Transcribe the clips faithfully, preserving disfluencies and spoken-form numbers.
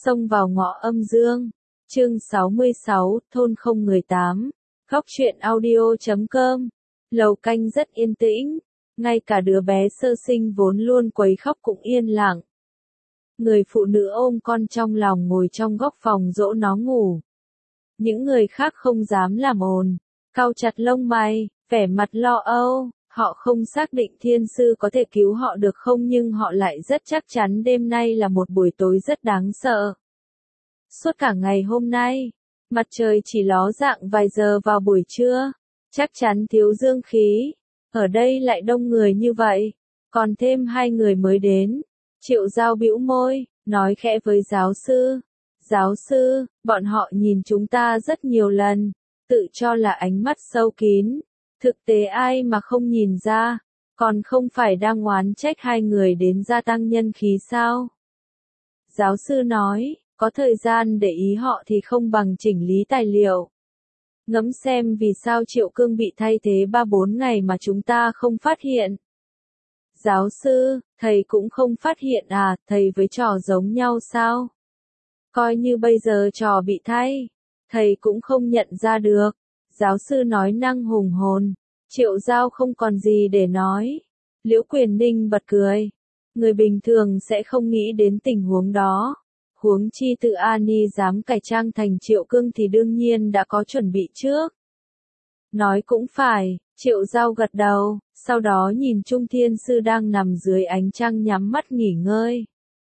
Xông vào ngõ âm dương. Chương sáu mươi sáu, thôn không người tám. Góc truyện audio chấm com. Lầu canh rất yên tĩnh, ngay cả đứa bé sơ sinh vốn luôn quấy khóc cũng yên lặng. Người phụ nữ ôm con trong lòng ngồi trong góc phòng dỗ nó ngủ. Những người khác không dám làm ồn, cau chặt lông mày, vẻ mặt lo âu. Họ không xác định thiên sư có thể cứu họ được không, nhưng họ lại rất chắc chắn đêm nay là một buổi tối rất đáng sợ. Suốt cả ngày hôm nay, mặt trời chỉ ló dạng vài giờ vào buổi trưa, chắc chắn thiếu dương khí. Ở đây lại đông người như vậy, còn thêm hai người mới đến. Triệu Giao bĩu môi, nói khẽ với giáo sư. Giáo sư, bọn họ nhìn chúng ta rất nhiều lần, tự cho là ánh mắt sâu kín. Thực tế ai mà không nhìn ra, còn không phải đang oán trách hai người đến gia tăng nhân khí sao? Giáo sư nói, có thời gian để ý họ thì không bằng chỉnh lý tài liệu. Ngẫm xem vì sao Triệu Cương bị thay thế ba bốn ngày mà chúng ta không phát hiện. Giáo sư, thầy cũng không phát hiện à, thầy với trò giống nhau sao? Coi như bây giờ trò bị thay, thầy cũng không nhận ra được. Giáo sư nói năng hùng hồn. Triệu Giao không còn gì để nói. Liễu Quyền Ninh bật cười. Người bình thường sẽ không nghĩ đến tình huống đó. Huống chi tự Ani dám cải trang thành Triệu Cương thì đương nhiên đã có chuẩn bị trước. Nói cũng phải, Triệu Giao gật đầu, sau đó nhìn Trung Thiên Sư đang nằm dưới ánh trăng nhắm mắt nghỉ ngơi.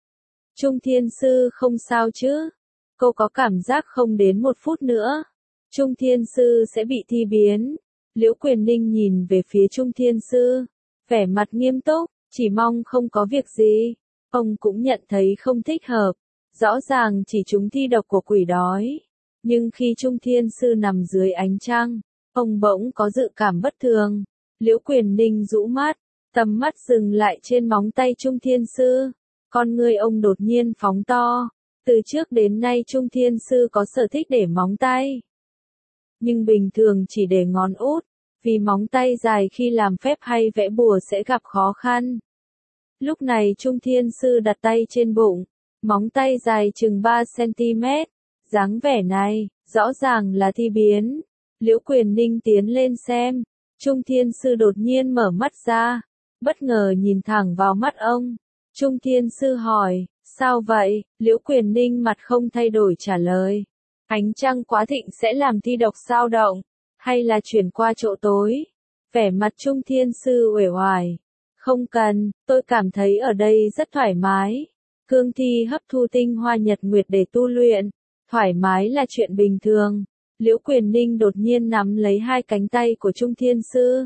Trung Thiên Sư không sao chứ? Cô có cảm giác không đến một phút nữa, Trung Thiên Sư sẽ bị thi biến. Liễu Quyền Ninh nhìn về phía Trung Thiên Sư, vẻ mặt nghiêm túc, chỉ mong không có việc gì. Ông cũng nhận thấy không thích hợp, rõ ràng chỉ chúng thi độc của quỷ đói. Nhưng khi Trung Thiên Sư nằm dưới ánh trăng, ông bỗng có dự cảm bất thường. Liễu Quyền Ninh rũ mắt, tầm mắt dừng lại trên móng tay Trung Thiên Sư. Con người ông đột nhiên phóng to. Từ trước đến nay Trung Thiên Sư có sở thích để móng tay, nhưng bình thường chỉ để ngón út, vì móng tay dài khi làm phép hay vẽ bùa sẽ gặp khó khăn. Lúc này Trung Thiên Sư đặt tay trên bụng, móng tay dài chừng ba xăng-ti-mét, dáng vẻ này, rõ ràng là thi biến. Liễu Quyền Ninh tiến lên xem, Trung Thiên Sư đột nhiên mở mắt ra, bất ngờ nhìn thẳng vào mắt ông. Trung Thiên Sư hỏi, sao vậy? Liễu Quyền Ninh mặt không thay đổi trả lời. Ánh trăng quá thịnh sẽ làm thi độc dao động, hay là chuyển qua chỗ tối? Vẻ mặt Trung Thiên Sư uể oải. Không cần, tôi cảm thấy ở đây rất thoải mái. Cương thi hấp thu tinh hoa nhật nguyệt để tu luyện, thoải mái là chuyện bình thường. Liễu Quyền Ninh đột nhiên nắm lấy hai cánh tay của Trung Thiên Sư,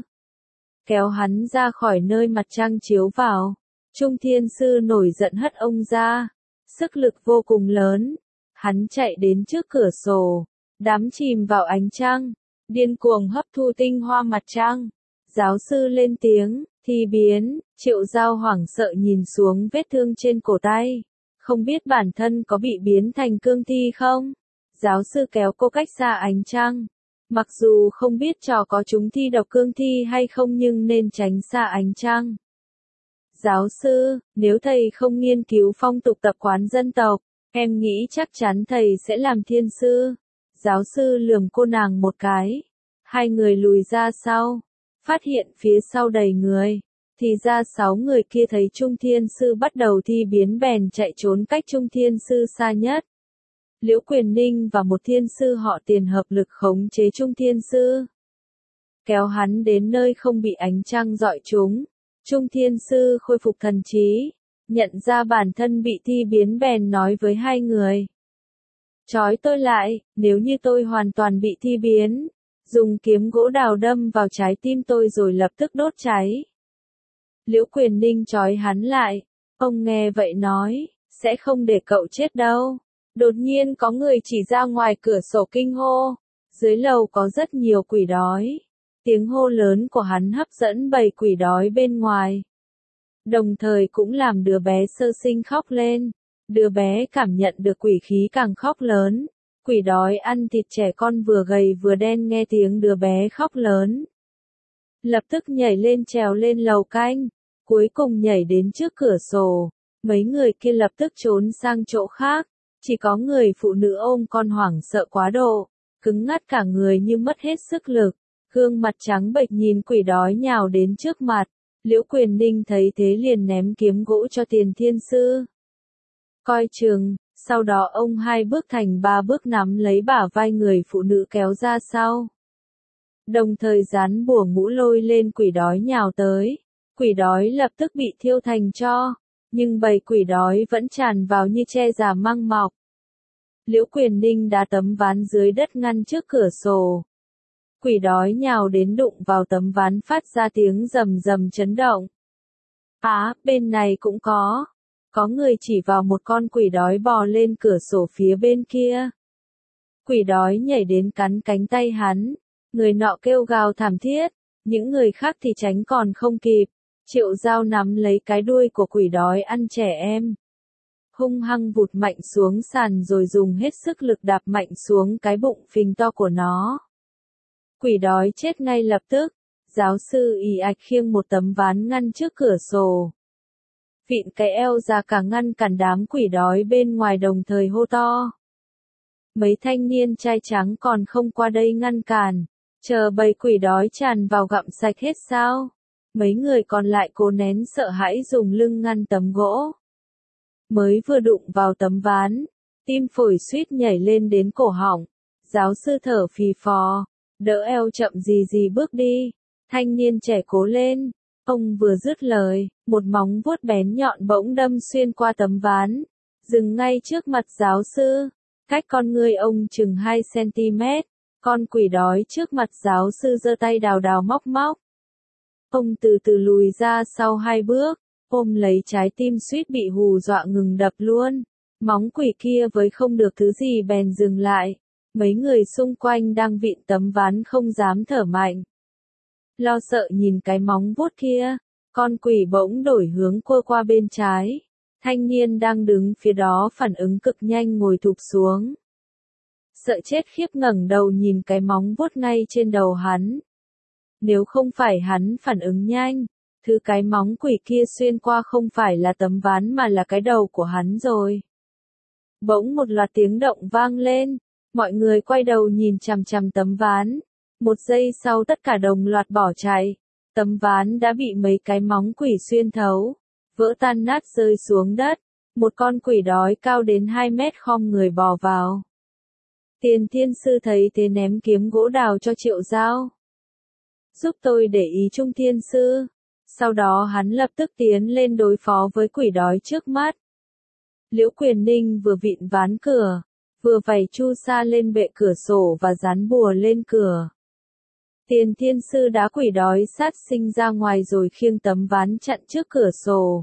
kéo hắn ra khỏi nơi mặt trăng chiếu vào. Trung Thiên Sư nổi giận hất ông ra, sức lực vô cùng lớn. Hắn chạy đến trước cửa sổ, đắm chìm vào ánh trăng, điên cuồng hấp thu tinh hoa mặt trăng. Giáo sư lên tiếng, thi biến. Triệu Giao hoảng sợ nhìn xuống vết thương trên cổ tay, không biết bản thân có bị biến thành cương thi không. Giáo sư kéo cô cách xa ánh trăng. Mặc dù không biết trò có chúng thi độc cương thi hay không nhưng nên tránh xa ánh trăng. Giáo sư, nếu thầy không nghiên cứu phong tục tập quán dân tộc, em nghĩ chắc chắn thầy sẽ làm thiên sư. Giáo sư lườm cô nàng một cái. Hai người lùi ra sau, phát hiện phía sau đầy người. Thì ra sáu người kia thấy Trung Thiên Sư bắt đầu thi biến bèn chạy trốn cách Trung Thiên Sư xa nhất. Liễu Quyền Ninh và một thiên sư họ Tiền hợp lực khống chế Trung Thiên Sư, kéo hắn đến nơi không bị ánh trăng rọi trúng. Trung Thiên Sư khôi phục thần trí, nhận ra bản thân bị thi biến bèn nói với hai người. Trói tôi lại, nếu như tôi hoàn toàn bị thi biến, dùng kiếm gỗ đào đâm vào trái tim tôi rồi lập tức đốt cháy. Liễu Quyền Ninh trói hắn lại, ông nghe vậy nói, sẽ không để cậu chết đâu. Đột nhiên có người chỉ ra ngoài cửa sổ kinh hô, dưới lầu có rất nhiều quỷ đói. Tiếng hô lớn của hắn hấp dẫn bầy quỷ đói bên ngoài, đồng thời cũng làm đứa bé sơ sinh khóc lên. Đứa bé cảm nhận được quỷ khí càng khóc lớn. Quỷ đói ăn thịt trẻ con vừa gầy vừa đen nghe tiếng đứa bé khóc lớn, lập tức nhảy lên trèo lên lầu canh, cuối cùng nhảy đến trước cửa sổ. Mấy người kia lập tức trốn sang chỗ khác. Chỉ có người phụ nữ ôm con hoảng sợ quá độ, cứng ngắt cả người như mất hết sức lực, gương mặt trắng bệch nhìn quỷ đói nhào đến trước mặt. Liễu Quyền Ninh thấy thế liền ném kiếm gỗ cho Tiền Thiên Sư. Coi chừng, sau đó ông hai bước thành ba bước nắm lấy bả vai người phụ nữ kéo ra sau. Đồng thời gián bùa ngũ lôi lên quỷ đói nhào tới. Quỷ đói lập tức bị thiêu thành tro, nhưng bầy quỷ đói vẫn tràn vào như tre già măng mọc. Liễu Quyền Ninh đá tấm ván dưới đất ngăn trước cửa sổ. Quỷ đói nhào đến đụng vào tấm ván phát ra tiếng rầm rầm chấn động. Á, à, bên này cũng có. Có người chỉ vào một con quỷ đói bò lên cửa sổ phía bên kia. Quỷ đói nhảy đến cắn cánh tay hắn. Người nọ kêu gào thảm thiết. Những người khác thì tránh còn không kịp. Triệu Giao nắm lấy cái đuôi của quỷ đói ăn trẻ em. Hung hăng vụt mạnh xuống sàn rồi dùng hết sức lực đạp mạnh xuống cái bụng phình to của nó. Quỷ đói chết ngay lập tức. Giáo sư ì ạch khiêng một tấm ván ngăn trước cửa sổ. Vịn cái eo ra cả ngăn cản đám quỷ đói bên ngoài đồng thời hô to. Mấy thanh niên trai trắng còn không qua đây ngăn cản. Chờ bầy quỷ đói tràn vào gặm sạch hết sao? Mấy người còn lại cố nén sợ hãi dùng lưng ngăn tấm gỗ. Mới vừa đụng vào tấm ván, tim phổi suýt nhảy lên đến cổ họng. Giáo sư thở phì phò, đỡ eo chậm gì gì bước đi. Thanh niên trẻ cố lên. Ông vừa dứt lời, một móng vuốt bén nhọn bỗng đâm xuyên qua tấm ván, dừng ngay trước mặt giáo sư, cách con người ông chừng hai xăng-ti-mét. Con quỷ đói trước mặt giáo sư giơ tay đào đào móc móc. Ông từ từ lùi ra sau hai bước, ôm lấy trái tim suýt bị hù dọa ngừng đập luôn. Móng quỷ kia với không được thứ gì bèn dừng lại. Mấy người xung quanh đang vịn tấm ván không dám thở mạnh. Lo sợ nhìn cái móng vuốt kia, con quỷ bỗng đổi hướng quơ qua bên trái. Thanh niên đang đứng phía đó phản ứng cực nhanh ngồi thụp xuống. Sợ chết khiếp ngẩng đầu nhìn cái móng vuốt ngay trên đầu hắn. Nếu không phải hắn phản ứng nhanh, thứ cái móng quỷ kia xuyên qua không phải là tấm ván mà là cái đầu của hắn rồi. Bỗng một loạt tiếng động vang lên, mọi người quay đầu nhìn chằm chằm tấm ván. Một giây sau tất cả đồng loạt bỏ chạy, tấm ván đã bị mấy cái móng quỷ xuyên thấu, vỡ tan nát rơi xuống đất, một con quỷ đói cao đến hai mét khom người bò vào. Tiền Thiên Sư thấy thế ném kiếm gỗ đào cho Triệu Giao. Giúp tôi để ý Trung Thiên Sư. Sau đó hắn lập tức tiến lên đối phó với quỷ đói trước mắt. Liễu Quyền Ninh vừa vịn ván cửa, vừa vẩy chu sa lên bệ cửa sổ và dán bùa lên cửa. Tiền Thiên Sư đá quỷ đói sát sinh ra ngoài rồi khiêng tấm ván chặn trước cửa sổ.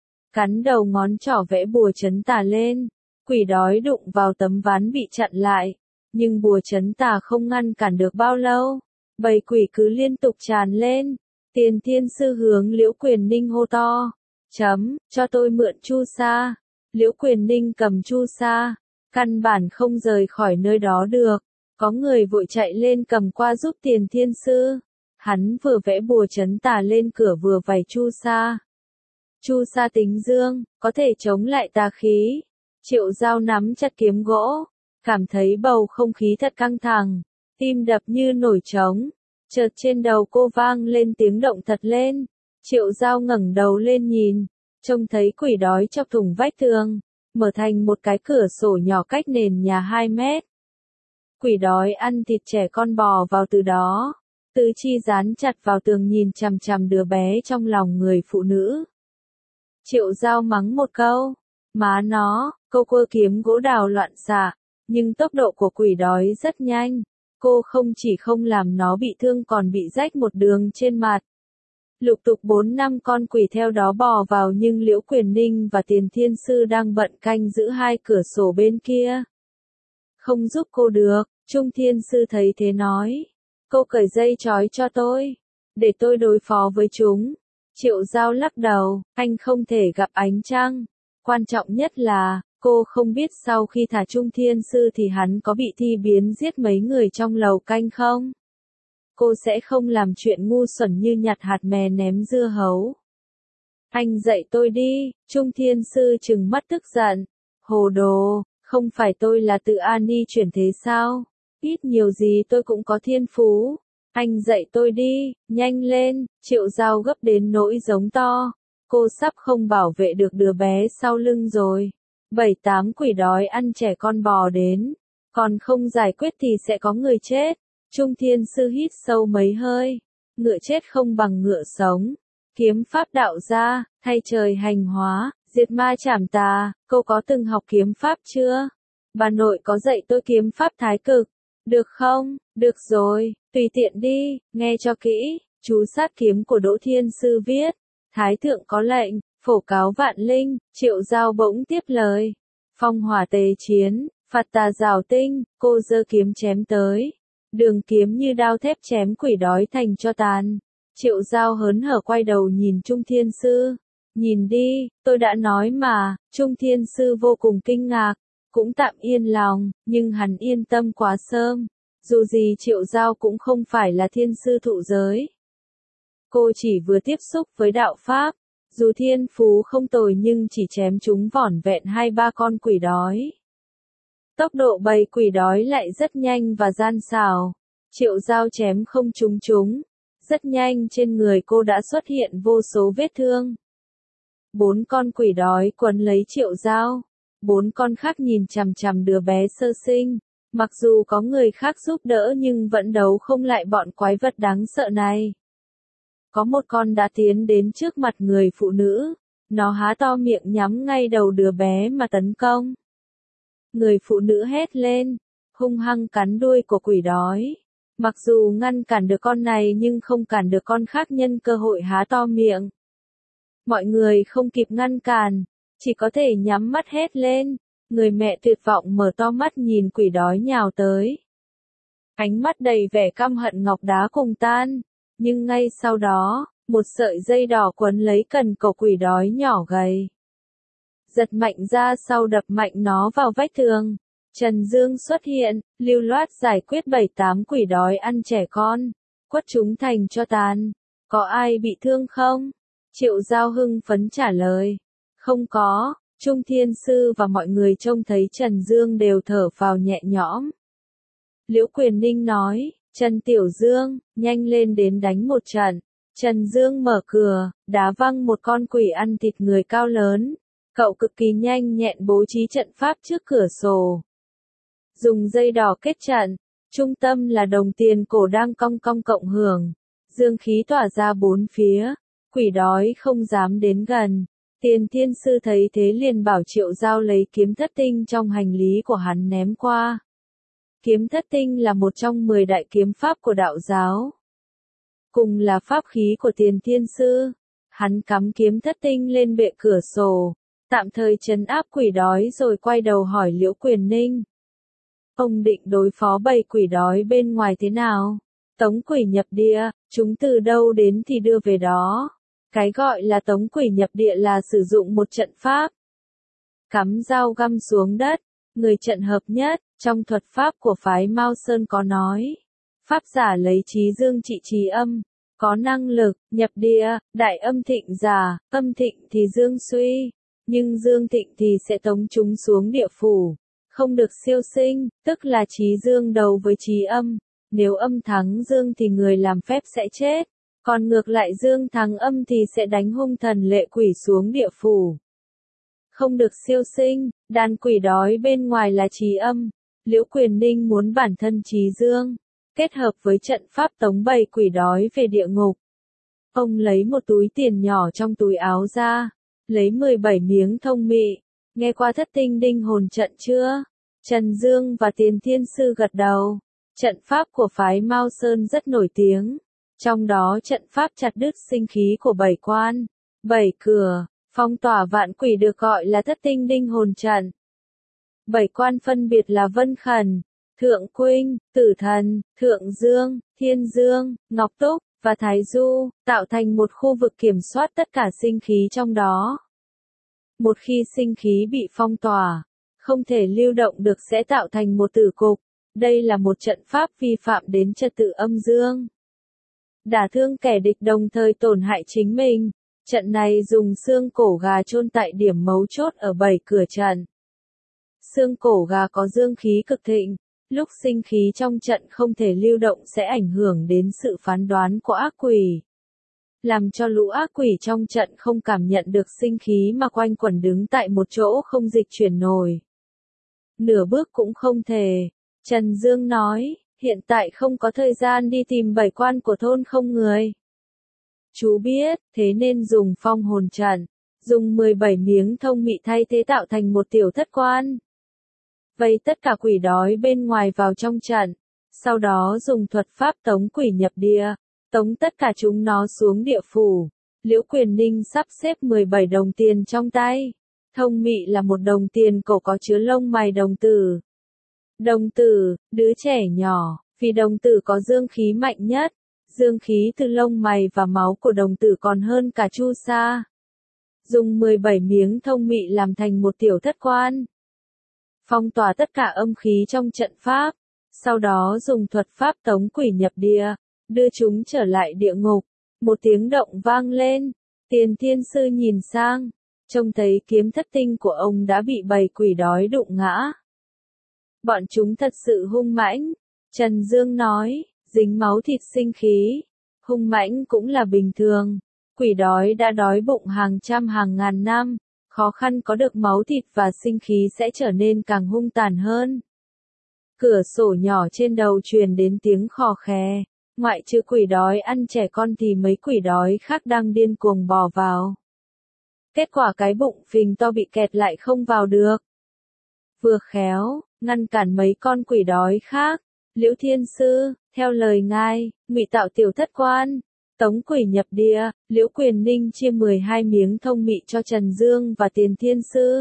Cắn đầu ngón trỏ vẽ bùa trấn tà lên. Quỷ đói đụng vào tấm ván bị chặn lại. Nhưng bùa trấn tà không ngăn cản được bao lâu. Bầy quỷ cứ liên tục tràn lên. Tiền Thiên Sư hướng Liễu Quyền Ninh hô to. Chấm, cho tôi mượn chu sa. Liễu Quyền Ninh cầm chu sa. Căn bản không rời khỏi nơi đó được. Có người vội chạy lên cầm qua giúp Tiền Thiên Sư. Hắn vừa vẽ bùa trấn tà lên cửa vừa vẩy chu sa. Chu sa tính dương, có thể chống lại tà khí. Triệu Giao nắm chặt kiếm gỗ, cảm thấy bầu không khí thật căng thẳng, tim đập như nổi trống. Chợt trên đầu cô vang lên tiếng động thật lên. Triệu Giao ngẩng đầu lên nhìn, trông thấy quỷ đói chọc thủng vách tường, mở thành một cái cửa sổ nhỏ cách nền nhà hai mét. Quỷ đói ăn thịt trẻ con bò vào từ đó. Tứ chi dán chặt vào tường nhìn chằm chằm đứa bé trong lòng người phụ nữ. Triệu Giao mắng một câu. Má nó, cô quơ kiếm gỗ đào loạn xạ. Nhưng tốc độ của quỷ đói rất nhanh. Cô không chỉ không làm nó bị thương còn bị rách một đường trên mặt. Lục tục bốn năm con quỷ theo đó bò vào nhưng Liễu Quyền Ninh và Tiền Thiên Sư đang bận canh giữ hai cửa sổ bên kia. Không giúp cô được, Trung Thiên Sư thấy thế nói. Cô cởi dây trói cho tôi, để tôi đối phó với chúng. Triệu Giao lắc đầu, anh không thể gặp ánh trăng. Quan trọng nhất là, cô không biết sau khi thả Trung Thiên Sư thì hắn có bị thi biến giết mấy người trong lầu canh không? Cô sẽ không làm chuyện ngu xuẩn như nhặt hạt mè ném dưa hấu. Anh dạy tôi đi, Trung Thiên Sư trừng mắt tức giận. Hồ đồ, Không phải tôi là tự Ani chuyển thế sao? Ít nhiều gì tôi cũng có thiên phú. Anh dạy tôi đi, nhanh lên, Triệu Giao gấp đến nỗi giống to. Cô sắp không bảo vệ được đứa bé sau lưng rồi. Bảy tám quỷ đói ăn trẻ con bò đến. Còn không giải quyết thì sẽ có người chết. Trung Thiên Sư hít sâu mấy hơi. Ngựa chết không bằng ngựa sống. Kiếm pháp đạo gia, thay trời hành hóa, diệt ma trảm tà, cô có từng học kiếm pháp chưa? Bà nội có dạy tôi kiếm pháp thái cực. Được không? Được rồi, tùy tiện đi, nghe cho kỹ. Chú sát kiếm của Đỗ Thiên Sư viết. Thái thượng có lệnh, phổ cáo vạn linh, Triệu Giao bỗng tiếp lời. Phong hỏa tề chiến, phạt tà rào tinh, cô giơ kiếm chém tới. Đường kiếm như đao thép chém quỷ đói thành cho tàn. Triệu Giao hớn hở quay đầu nhìn Trung Thiên Sư. Nhìn đi, tôi đã nói mà, Trung Thiên Sư vô cùng kinh ngạc, cũng tạm yên lòng, nhưng hắn yên tâm quá sớm. Dù gì Triệu Giao cũng không phải là thiên sư thụ giới. Cô chỉ vừa tiếp xúc với đạo Pháp, dù thiên phú không tồi nhưng chỉ chém chúng vỏn vẹn hai ba con quỷ đói. Tốc độ bầy quỷ đói lại rất nhanh và gian xảo. Triệu Giao chém không trúng chúng. Rất nhanh trên người cô đã xuất hiện vô số vết thương. Bốn con quỷ đói quấn lấy Triệu Giao. Bốn con khác nhìn chằm chằm đứa bé sơ sinh. Mặc dù có người khác giúp đỡ nhưng vẫn đấu không lại bọn quái vật đáng sợ này. Có một con đã tiến đến trước mặt người phụ nữ. Nó há to miệng nhắm ngay đầu đứa bé mà tấn công. Người phụ nữ hét lên, hung hăng cắn đuôi của quỷ đói. Mặc dù ngăn cản được con này nhưng không cản được con khác nhân cơ hội há to miệng. Mọi người không kịp ngăn cản, chỉ có thể nhắm mắt hét lên. Người mẹ tuyệt vọng mở to mắt nhìn quỷ đói nhào tới. Ánh mắt đầy vẻ căm hận ngọc đá cùng tan. Nhưng ngay sau đó, một sợi dây đỏ quấn lấy cần cổ quỷ đói nhỏ gầy. Giật mạnh ra sau đập mạnh nó vào vách tường. Trần Dương xuất hiện, lưu loát giải quyết bảy tám quỷ đói ăn trẻ con, quất chúng thành cho tàn. Có ai bị thương không? Triệu Giao hưng phấn trả lời. Không có, Trung Thiên Sư và mọi người trông thấy Trần Dương đều thở phào nhẹ nhõm. Liễu Quyền Ninh nói, Trần Tiểu Dương, nhanh lên đến đánh một trận. Trần Dương mở cửa, đá văng một con quỷ ăn thịt người cao lớn. Cậu cực kỳ nhanh nhẹn bố trí trận pháp trước cửa sổ. Dùng dây đỏ kết trận, trung tâm là đồng tiền cổ đang cong cong cộng hưởng. Dương khí tỏa ra bốn phía, quỷ đói không dám đến gần. Tiền Thiên Sư thấy thế liền bảo Triệu Giao lấy kiếm thất tinh trong hành lý của hắn ném qua. Kiếm thất tinh là một trong mười đại kiếm pháp của đạo giáo. Cùng là pháp khí của Tiền Thiên Sư. Hắn cắm kiếm thất tinh lên bệ cửa sổ, tạm thời trấn áp quỷ đói rồi quay đầu hỏi Liễu Quyền Ninh. Ông định đối phó bầy quỷ đói bên ngoài thế nào? Tống quỷ nhập địa, chúng từ đâu đến thì đưa về đó. Cái gọi là tống quỷ nhập địa là sử dụng một trận pháp. Cắm dao găm xuống đất, người trận hợp nhất, trong thuật pháp của phái Mao Sơn có nói. Pháp giả lấy trí dương trị trí âm, có năng lực, nhập địa, đại âm thịnh giả, âm thịnh thì dương suy, nhưng dương thịnh thì sẽ tống chúng xuống địa phủ. Không được siêu sinh, tức là trí dương đầu với trí âm. Nếu âm thắng dương thì người làm phép sẽ chết. Còn ngược lại dương thắng âm thì sẽ đánh hung thần lệ quỷ xuống địa phủ. Không được siêu sinh, đàn quỷ đói bên ngoài là trí âm. Liễu Quyền Ninh muốn bản thân trí dương, kết hợp với trận pháp tống bầy quỷ đói về địa ngục. Ông lấy một túi tiền nhỏ trong túi áo ra, lấy mười bảy miếng thông mị. Nghe qua thất tinh đinh hồn trận chưa? Trần Dương và Tiền Thiên Sư gật đầu. Trận pháp của phái Mao Sơn rất nổi tiếng. Trong đó trận pháp chặt đứt sinh khí của bảy quan, bảy cửa, phong tỏa vạn quỷ được gọi là thất tinh đinh hồn trận. Bảy quan phân biệt là Vân Khẩn, Thượng Quynh, Tử Thần, Thượng Dương, Thiên Dương, Ngọc Túc, và Thái Du, tạo thành một khu vực kiểm soát tất cả sinh khí trong đó. Một khi sinh khí bị phong tỏa, không thể lưu động được sẽ tạo thành một tử cục. Đây là một trận pháp vi phạm đến trật tự âm dương. Đả thương kẻ địch đồng thời tổn hại chính mình. Trận này dùng xương cổ gà chôn tại điểm mấu chốt ở bảy cửa trận. Xương cổ gà có dương khí cực thịnh, lúc sinh khí trong trận không thể lưu động sẽ ảnh hưởng đến sự phán đoán của ác quỷ. Làm cho lũ ác quỷ trong trận không cảm nhận được sinh khí mà quanh quẩn đứng tại một chỗ không dịch chuyển nổi. Nửa bước cũng không thể. Trần Dương nói, hiện tại không có thời gian đi tìm bảy quan của thôn không người. Chú biết, thế nên dùng phong hồn trận, dùng mười bảy miếng thông mị thay thế tạo thành một tiểu thất quan. Vây tất cả quỷ đói bên ngoài vào trong trận, sau đó dùng thuật pháp tống quỷ nhập địa, tống tất cả chúng nó xuống địa phủ. Liễu Quyền Ninh sắp xếp mười bảy đồng tiền trong tay. Thông mị là một đồng tiền cổ có chứa lông mày đồng tử. Đồng tử, đứa trẻ nhỏ, vì đồng tử có dương khí mạnh nhất, dương khí từ lông mày và máu của đồng tử còn hơn cả chu sa. Dùng mười bảy miếng thông mị làm thành một tiểu thất quan. Phong tỏa tất cả âm khí trong trận pháp, sau đó dùng thuật pháp tống quỷ nhập địa, đưa chúng trở lại địa ngục. Một tiếng động vang lên, Tiền Thiên Sư nhìn sang, trông thấy kiếm thất tinh của ông đã bị bầy quỷ đói đụng ngã. Bọn chúng thật sự hung mãnh, Trần Dương nói, dính máu thịt sinh khí, hung mãnh cũng là bình thường, quỷ đói đã đói bụng hàng trăm hàng ngàn năm, khó khăn có được máu thịt và sinh khí sẽ trở nên càng hung tàn hơn. Cửa sổ nhỏ trên đầu truyền đến tiếng khò khè, ngoại trừ quỷ đói ăn trẻ con thì mấy quỷ đói khác đang điên cuồng bò vào. Kết quả cái bụng phình to bị kẹt lại không vào được. Vừa khéo, ngăn cản mấy con quỷ đói khác, Liễu Thiên Sư, theo lời ngài, ngụy tạo tiểu thất quan, tống quỷ nhập địa, Liễu Quyền Ninh chia mười hai miếng thông mị cho Trần Dương và Tiền Thiên Sư.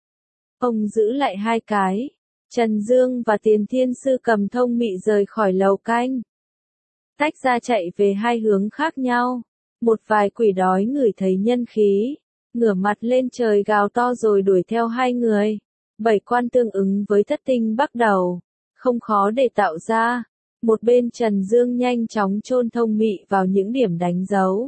Ông giữ lại hai cái, Trần Dương và Tiền Thiên Sư cầm thông mị rời khỏi lầu canh. Tách ra chạy về hai hướng khác nhau, một vài quỷ đói ngửi thấy nhân khí, ngửa mặt lên trời gào to rồi đuổi theo hai người. Bảy quan tương ứng với thất tinh bắt đầu, không khó để tạo ra. Một bên Trần Dương nhanh chóng chôn thông mị vào những điểm đánh dấu.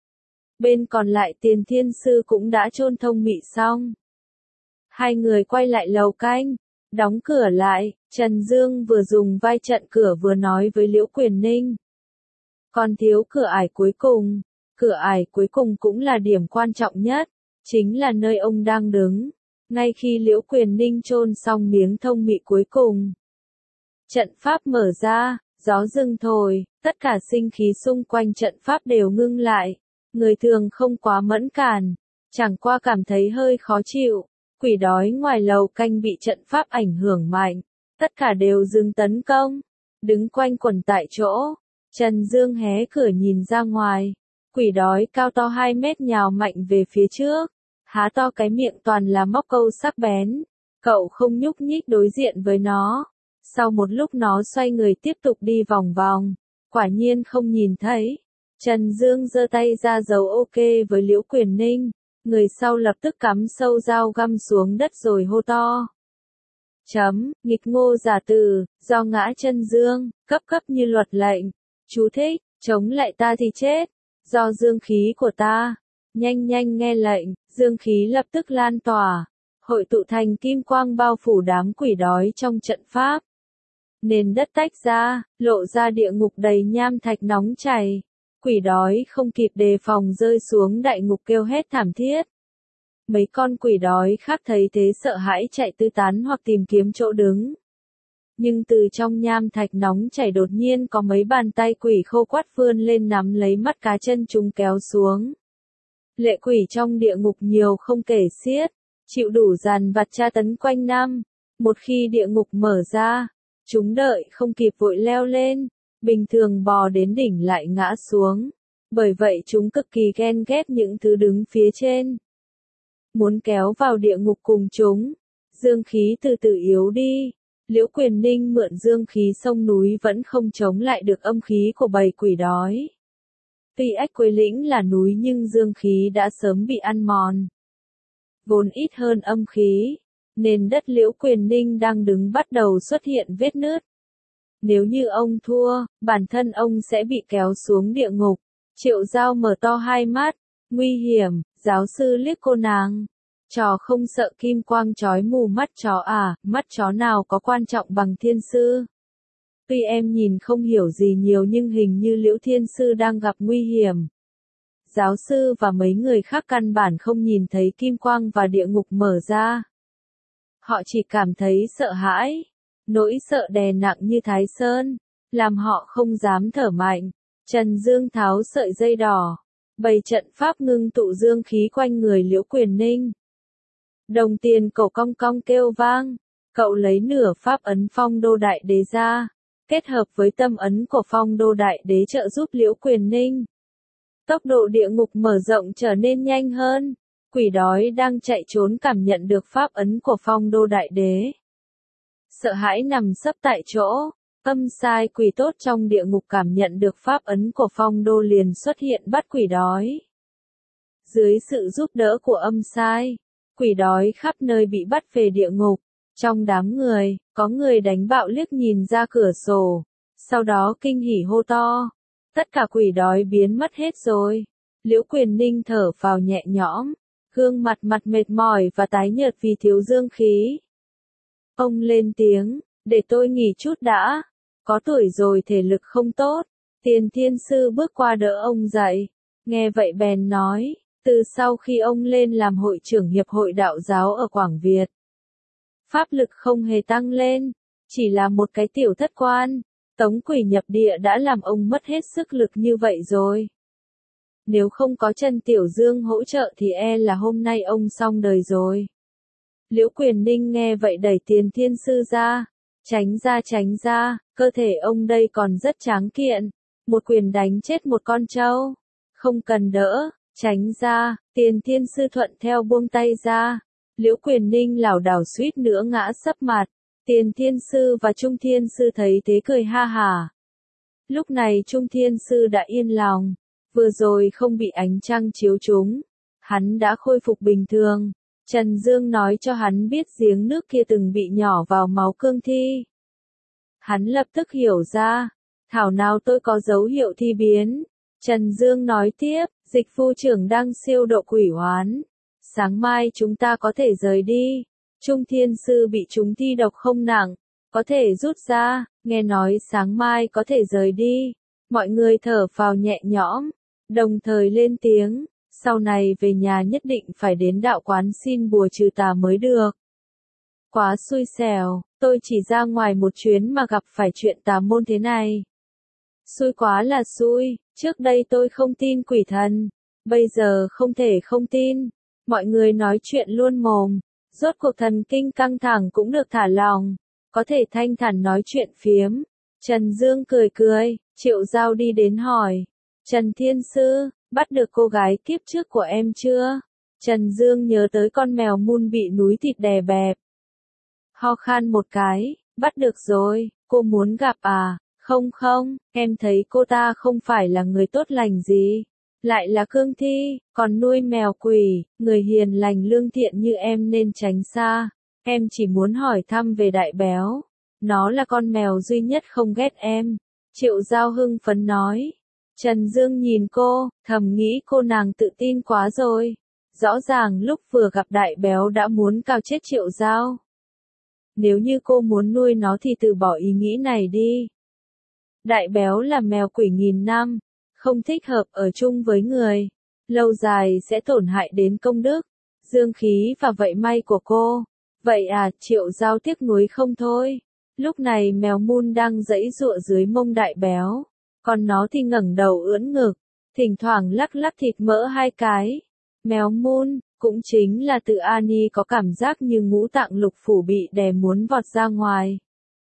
Bên còn lại Tiền Thiên Sư cũng đã chôn thông mị xong. Hai người quay lại lầu canh, đóng cửa lại, Trần Dương vừa dùng vai trận cửa vừa nói với Liễu Quyền Ninh. Còn thiếu cửa ải cuối cùng, cửa ải cuối cùng cũng là điểm quan trọng nhất, chính là nơi ông đang đứng. Ngay khi Liễu Quyền Ninh chôn xong miếng thông mị cuối cùng, trận pháp mở ra, gió dừng thổi, tất cả sinh khí xung quanh trận pháp đều ngưng lại. Người thường không quá mẫn cản, chẳng qua cảm thấy hơi khó chịu. Quỷ đói ngoài lầu canh bị trận pháp ảnh hưởng mạnh, tất cả đều dừng tấn công, đứng quanh quẩn tại chỗ. Trần Dương hé cửa nhìn ra ngoài, quỷ đói cao to hai mét nhào mạnh về phía trước, há to cái miệng toàn là móc câu sắc bén. Cậu không nhúc nhích đối diện với nó. Sau một lúc nó xoay người tiếp tục đi vòng vòng, quả nhiên không nhìn thấy. Trần Dương giơ tay ra dấu ok với Liễu Quyền Ninh, người sau lập tức cắm sâu dao găm xuống đất rồi hô to. Chấm, nghịch ngô giả tử, do ngã Trân Dương, cấp cấp như luật lệnh. Chú thích, chống lại ta thì chết, do dương khí của ta. Nhanh nhanh nghe lệnh, dương khí lập tức lan tỏa, hội tụ thành kim quang bao phủ đám quỷ đói trong trận pháp. Nền đất tách ra, lộ ra địa ngục đầy nham thạch nóng chảy. Quỷ đói không kịp đề phòng rơi xuống đại ngục kêu hét thảm thiết. Mấy con quỷ đói khác thấy thế sợ hãi chạy tứ tán hoặc tìm kiếm chỗ đứng. Nhưng từ trong nham thạch nóng chảy đột nhiên có mấy bàn tay quỷ khô quắt vươn lên nắm lấy mắt cá chân chúng kéo xuống. Lệ quỷ trong địa ngục nhiều không kể xiết, chịu đủ dằn vặt tra tấn quanh năm. Một khi địa ngục mở ra, chúng đợi không kịp vội leo lên, bình thường bò đến đỉnh lại ngã xuống. Bởi vậy chúng cực kỳ ghen ghét những thứ đứng phía trên. Muốn kéo vào địa ngục cùng chúng, dương khí từ từ yếu đi. Liễu Quyền Ninh mượn dương khí sông núi vẫn không chống lại được âm khí của bầy quỷ đói. Tuy Ách Quế Lĩnh là núi nhưng dương khí đã sớm bị ăn mòn. Vốn ít hơn âm khí, nền đất Liễu Quyền Ninh đang đứng bắt đầu xuất hiện vết nứt. Nếu như ông thua, bản thân ông sẽ bị kéo xuống địa ngục. Triệu Giao mở to hai mắt, nguy hiểm, giáo sư liếc cô nàng. Trò không sợ kim quang chói mù mắt chó à, mắt chó nào có quan trọng bằng thiên sư. Tuy em nhìn không hiểu gì nhiều nhưng hình như Liễu Thiên Sư đang gặp nguy hiểm. Giáo sư và mấy người khác căn bản không nhìn thấy kim quang và địa ngục mở ra. Họ chỉ cảm thấy sợ hãi. Nỗi sợ đè nặng như Thái Sơn, làm họ không dám thở mạnh. Trần Dương tháo sợi dây đỏ, bày trận pháp ngưng tụ dương khí quanh người Liễu Quyền Ninh. Đồng tiền cậu cong cong kêu vang, cậu lấy nửa pháp ấn Phong Đô Đại Đế ra, kết hợp với tâm ấn của Phong Đô Đại Đế trợ giúp Liễu Quyền Ninh. Tốc độ địa ngục mở rộng trở nên nhanh hơn, quỷ đói đang chạy trốn cảm nhận được pháp ấn của Phong Đô Đại Đế. Sợ hãi nằm sấp tại chỗ, âm sai quỷ tốt trong địa ngục cảm nhận được pháp ấn của Phong Đô liền xuất hiện bắt quỷ đói. Dưới sự giúp đỡ của âm sai, quỷ đói khắp nơi bị bắt về địa ngục. Trong đám người, có người đánh bạo liếc nhìn ra cửa sổ, sau đó kinh hỉ hô to. Tất cả quỷ đói biến mất hết rồi. Liễu Quyền Ninh thở phào nhẹ nhõm, gương mặt mặt mệt mỏi và tái nhợt vì thiếu dương khí. Ông lên tiếng, để tôi nghỉ chút đã, có tuổi rồi thể lực không tốt. Tiền Thiên Sư bước qua đỡ ông dậy, nghe vậy bèn nói, từ sau khi ông lên làm hội trưởng Hiệp hội Đạo giáo ở Quảng Việt, pháp lực không hề tăng lên, chỉ là một cái tiểu thất quan. Tống quỷ nhập địa đã làm ông mất hết sức lực như vậy rồi. Nếu không có Trần Tiểu Dương hỗ trợ thì e là hôm nay ông xong đời rồi. Liễu Quyền Ninh nghe vậy đẩy Tiền Thiên Sư ra. Tránh ra tránh ra, cơ thể ông đây còn rất tráng kiện. Một quyền đánh chết một con trâu. Không cần đỡ, tránh ra, Tiền Thiên Sư thuận theo buông tay ra. Liễu Quyền Ninh lảo đảo suýt nữa ngã sấp mặt. Tiền Thiên Sư và Trung Thiên Sư thấy thế cười ha hả. Lúc này Trung Thiên Sư đã yên lòng, vừa rồi không bị ánh trăng chiếu trúng, hắn đã khôi phục bình thường. Trần Dương nói cho hắn biết giếng nước kia từng bị nhỏ vào máu cương thi. Hắn lập tức hiểu ra, thảo nào tôi có dấu hiệu thi biến. Trần Dương nói tiếp, dịch phu trưởng đang siêu độ quỷ oán. Sáng mai chúng ta có thể rời đi. Trung Thiên Sư bị chúng thi độc không nặng, có thể rút ra, nghe nói sáng mai có thể rời đi. Mọi người thở phào nhẹ nhõm, đồng thời lên tiếng, sau này về nhà nhất định phải đến đạo quán xin bùa trừ tà mới được. Quá xui xẻo, tôi chỉ ra ngoài một chuyến mà gặp phải chuyện tà môn thế này. Xui quá là xui, trước đây tôi không tin quỷ thần, bây giờ không thể không tin. Mọi người nói chuyện luôn mồm. Rốt cuộc thần kinh căng thẳng cũng được thả lỏng, có thể thanh thản nói chuyện phiếm. Trần Dương cười cười, Triệu Giao đi đến hỏi, Trần Thiên Sư, bắt được cô gái kiếp trước của em chưa? Trần Dương nhớ tới con mèo mun bị núi thịt đè bẹp. Ho khan một cái, bắt được rồi, cô muốn gặp à? Không không, em thấy cô ta không phải là người tốt lành gì. Lại là cương thi, còn nuôi mèo quỷ, người hiền lành lương thiện như em nên tránh xa. Em chỉ muốn hỏi thăm về đại béo. Nó là con mèo duy nhất không ghét em. Triệu Giao hưng phấn nói. Trần Dương nhìn cô, thầm nghĩ cô nàng tự tin quá rồi. Rõ ràng lúc vừa gặp đại béo đã muốn cào chết Triệu Giao. Nếu như cô muốn nuôi nó thì từ bỏ ý nghĩ này đi. Đại béo là mèo quỷ nghìn năm. Không thích hợp ở chung với người, lâu dài sẽ tổn hại đến công đức, dương khí và vận may của cô. Vậy à, Triệu Giao tiếc nuối không thôi. Lúc này mèo mun đang giãy giụa dưới mông đại béo, còn nó thì ngẩng đầu ưỡn ngực, thỉnh thoảng lắc lắc thịt mỡ hai cái. Mèo mun, cũng chính là Tự Ani có cảm giác như ngũ tạng lục phủ bị đè muốn vọt ra ngoài.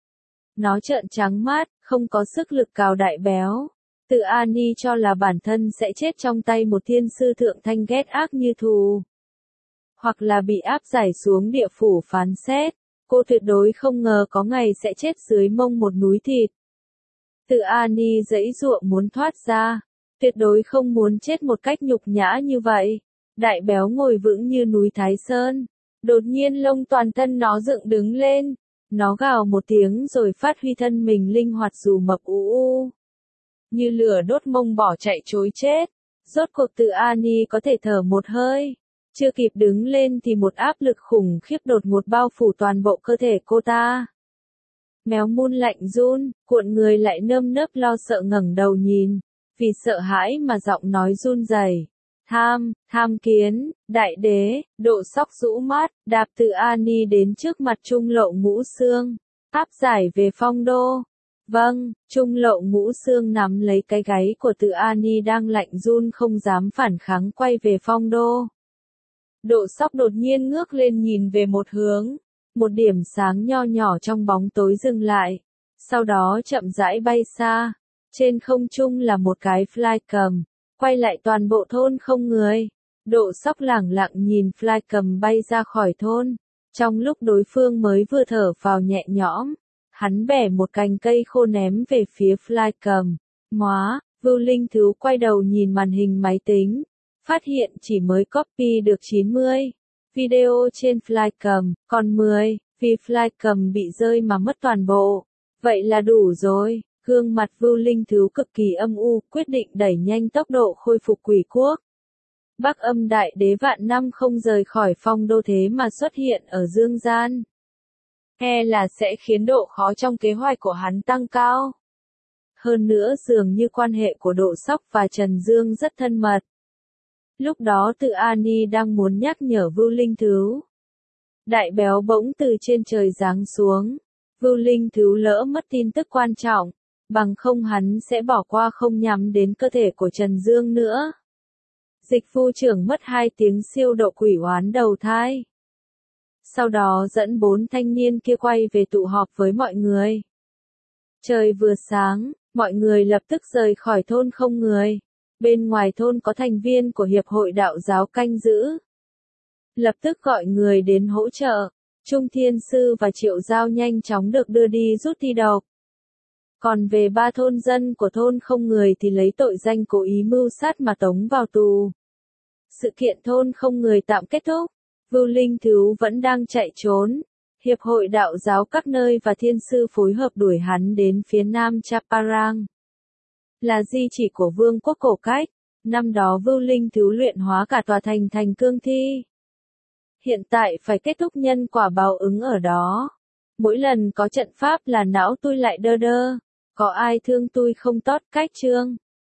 Nó trợn trắng mắt, không có sức lực cào đại béo. Tự Ani cho là bản thân sẽ chết trong tay một thiên sư thượng thanh ghét ác như thù. Hoặc là bị áp giải xuống địa phủ phán xét. Cô tuyệt đối không ngờ có ngày sẽ chết dưới mông một núi thịt. Tự Ani giãy giụa muốn thoát ra. Tuyệt đối không muốn chết một cách nhục nhã như vậy. Đại béo ngồi vững như núi Thái Sơn. Đột nhiên lông toàn thân nó dựng đứng lên. Nó gào một tiếng rồi phát huy thân mình linh hoạt dù mập u u. Như lửa đốt mông bỏ chạy trối chết. Rốt cuộc Tự Ani có thể thở một hơi. Chưa kịp đứng lên thì một áp lực khủng khiếp đột ngột bao phủ toàn bộ cơ thể cô ta. Méo mun lạnh run, cuộn người lại nơm nớp lo sợ ngẩng đầu nhìn, vì sợ hãi mà giọng nói run rẩy. Tham, tham kiến, đại đế, Độ Sóc rũ mắt, đạp từ Ani đến trước mặt Trung Lộ Ngũ Xương, áp giải về Phong Đô. Vâng, Trung Lộ Ngũ Xương nắm lấy cái gáy của Từ Ani đang lạnh run không dám phản kháng quay về Phong Đô. Độ Sóc đột nhiên ngước lên nhìn về một hướng, một điểm sáng nho nhỏ trong bóng tối dừng lại, sau đó chậm rãi bay xa, trên không trung là một cái flycam, quay lại toàn bộ thôn không người. Độ Sóc lẳng lặng nhìn flycam bay ra khỏi thôn, trong lúc đối phương mới vừa thở phào nhẹ nhõm, hắn bẻ một cành cây khô ném về phía flycam. Móa, Vưu Linh Thứ quay đầu nhìn màn hình máy tính, phát hiện chỉ mới copy được chín mươi video trên flycam, còn mười, vì flycam bị rơi mà mất toàn bộ. Vậy là đủ rồi, gương mặt Vưu Linh Thứ cực kỳ âm u, quyết định đẩy nhanh tốc độ khôi phục quỷ quốc. Bắc Âm Đại Đế vạn năm không rời khỏi Phong Đô thế mà xuất hiện ở dương gian. E là sẽ khiến độ khó trong kế hoạch của hắn tăng cao. Hơn nữa dường như quan hệ của Độ Sóc và Trần Dương rất thân mật. Lúc đó Từ Ani đang muốn nhắc nhở Vưu Linh Thứ. Đại béo bỗng từ trên trời giáng xuống. Vưu Linh Thứ lỡ mất tin tức quan trọng, bằng không hắn sẽ bỏ qua không nhắm đến cơ thể của Trần Dương nữa. Dịch phu trưởng mất hai tiếng siêu độ quỷ oán đầu thai. Sau đó dẫn bốn thanh niên kia quay về tụ họp với mọi người. Trời vừa sáng, mọi người lập tức rời khỏi thôn không người. Bên ngoài thôn có thành viên của Hiệp hội Đạo giáo canh giữ. Lập tức gọi người đến hỗ trợ. Trung Thiên Sư và Triệu Giao nhanh chóng được đưa đi rút thi độc. Còn về ba thôn dân của thôn không người thì lấy tội danh cố ý mưu sát mà tống vào tù. Sự kiện thôn không người tạm kết thúc. Vưu Linh Thứ vẫn đang chạy trốn. Hiệp hội Đạo giáo các nơi và Thiên Sư phối hợp đuổi hắn đến phía nam Chaparang. Là di chỉ của vương quốc cổ cách. Năm đó Vưu Linh Thứ luyện hóa cả tòa thành thành cương thi. Hiện tại phải kết thúc nhân quả báo ứng ở đó. Mỗi lần có trận pháp là não tui lại đơ đơ. Có ai thương tui không tót cách chương.